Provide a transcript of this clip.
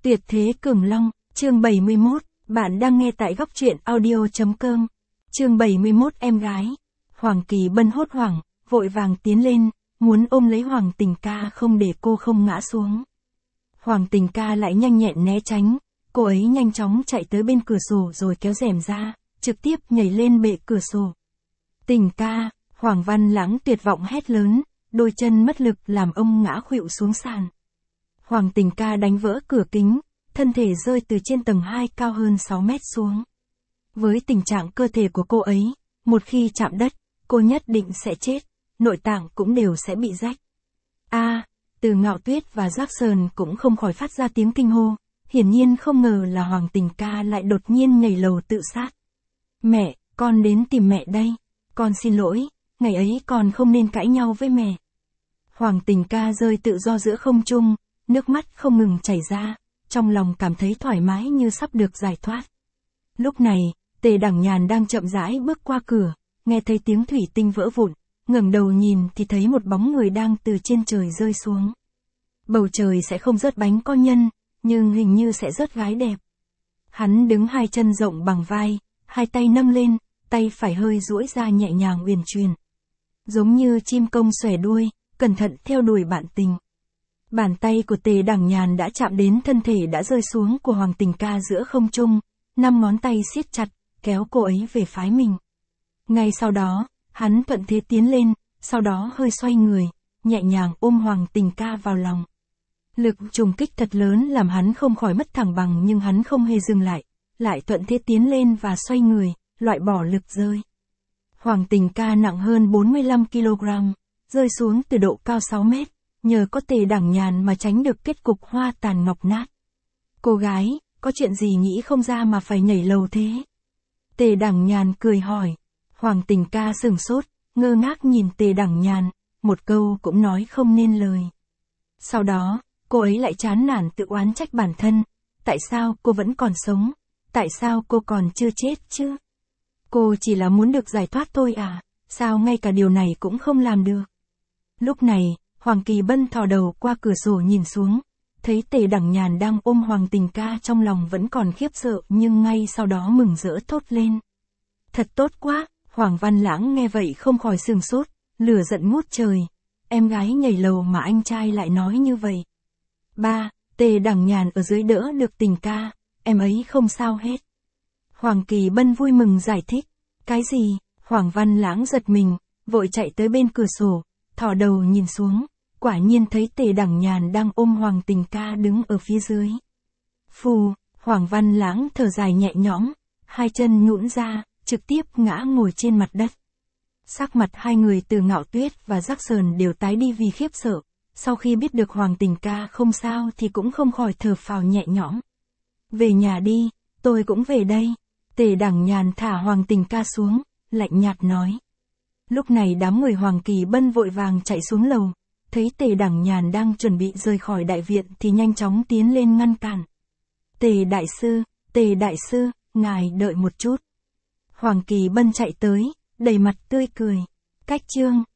Tuyệt thế cường long, chương 71, bạn đang nghe tại góc truyện audio.com. Chương 71 em gái. Hoàng Kỳ Bân hốt hoảng, vội vàng tiến lên, muốn ôm lấy Hoàng Tình Ca không để cô không ngã xuống. Hoàng Tình Ca lại nhanh nhẹn né tránh, cô ấy nhanh chóng chạy tới bên cửa sổ rồi kéo rèm ra, trực tiếp nhảy lên bệ cửa sổ. Tình Ca, Hoàng Văn Lãng tuyệt vọng hét lớn, đôi chân mất lực làm ông ngã khuỵu xuống sàn. Hoàng Tình Ca đánh vỡ cửa kính, thân thể rơi từ trên tầng 2 cao hơn 6 mét xuống. Với tình trạng cơ thể của cô ấy, một khi chạm đất, cô nhất định sẽ chết, nội tạng cũng đều sẽ bị rách. Từ Ngạo Tuyết và Jackson cũng không khỏi phát ra tiếng kinh hô, hiển nhiên không ngờ là Hoàng Tình Ca lại đột nhiên nhảy lầu tự sát. Mẹ, con đến tìm mẹ đây, con xin lỗi, ngày ấy con không nên cãi nhau với mẹ. Hoàng Tình Ca rơi tự do giữa không trung, nước mắt không ngừng chảy ra, trong lòng cảm thấy thoải mái như sắp được giải thoát. Lúc này, Tề Đẳng Nhàn đang chậm rãi bước qua cửa, nghe thấy tiếng thủy tinh vỡ vụn, ngẩng đầu nhìn thì thấy một bóng người đang từ trên trời rơi xuống. Bầu trời sẽ không rớt bánh có nhân, nhưng hình như sẽ rớt gái đẹp. Hắn đứng hai chân rộng bằng vai, hai tay nâng lên, tay phải hơi duỗi ra nhẹ nhàng uyển chuyển. Giống như chim công xòe đuôi, cẩn thận theo đuổi bạn tình. Bàn tay của Tề Đẳng Nhàn đã chạm đến thân thể đã rơi xuống của Hoàng Tình Ca giữa không trung, 5 ngón tay siết chặt, kéo cô ấy về phái mình. Ngay sau đó, hắn thuận thế tiến lên, sau đó hơi xoay người, nhẹ nhàng ôm Hoàng Tình Ca vào lòng. Lực trùng kích thật lớn làm hắn không khỏi mất thăng bằng nhưng hắn không hề dừng lại thuận thế tiến lên và xoay người, loại bỏ lực rơi. Hoàng Tình Ca nặng hơn 45 kg, rơi xuống từ độ cao 6 mét. Nhờ có Tề Đẳng Nhàn mà tránh được kết cục hoa tàn ngọc nát. Cô gái, có chuyện gì nghĩ không ra mà phải nhảy lầu thế? Tề Đẳng Nhàn cười hỏi. Hoàng Tình Ca sửng sốt, ngơ ngác nhìn Tề Đẳng Nhàn, một câu cũng nói không nên lời. Sau đó, cô ấy lại chán nản tự oán trách bản thân. Tại sao cô vẫn còn sống? Tại sao cô còn chưa chết chứ? Cô chỉ là muốn được giải thoát thôi à? Sao ngay cả điều này cũng không làm được? Lúc này, Hoàng Kỳ Bân thò đầu qua cửa sổ nhìn xuống, thấy Tề Đẳng Nhàn đang ôm Hoàng Tình Ca trong lòng vẫn còn khiếp sợ nhưng ngay sau đó mừng rỡ thốt lên. Thật tốt quá, Hoàng Văn Lãng nghe vậy không khỏi sửng sốt, lửa giận ngút trời. Em gái nhảy lầu mà anh trai lại nói như vậy. Tề Đẳng Nhàn ở dưới đỡ được Tình Ca, em ấy không sao hết. Hoàng Kỳ Bân vui mừng giải thích. Cái gì? Hoàng Văn Lãng giật mình, vội chạy tới bên cửa sổ, thò đầu nhìn xuống. Quả nhiên thấy Tề Đẳng Nhàn đang ôm Hoàng Tình Ca đứng ở phía dưới. Phù, Hoàng Văn Lãng thở dài nhẹ nhõm, hai chân nhũn ra, trực tiếp ngã ngồi trên mặt đất. Sắc mặt hai người Từ Ngạo Tuyết và Jackson đều tái đi vì khiếp sợ, sau khi biết được Hoàng Tình Ca không sao thì cũng không khỏi thở phào nhẹ nhõm. Về nhà đi, tôi cũng về đây. Tề Đẳng Nhàn thả Hoàng Tình Ca xuống, lạnh nhạt nói. Lúc này đám người Hoàng Kỳ Bân vội vàng chạy xuống lầu. Thấy Tề Đẳng Nhàn đang chuẩn bị rời khỏi đại viện thì nhanh chóng tiến lên ngăn cản. Tề đại sư, ngài đợi một chút. Hoàng Kỳ Bân chạy tới, đầy mặt tươi cười. Cách chương.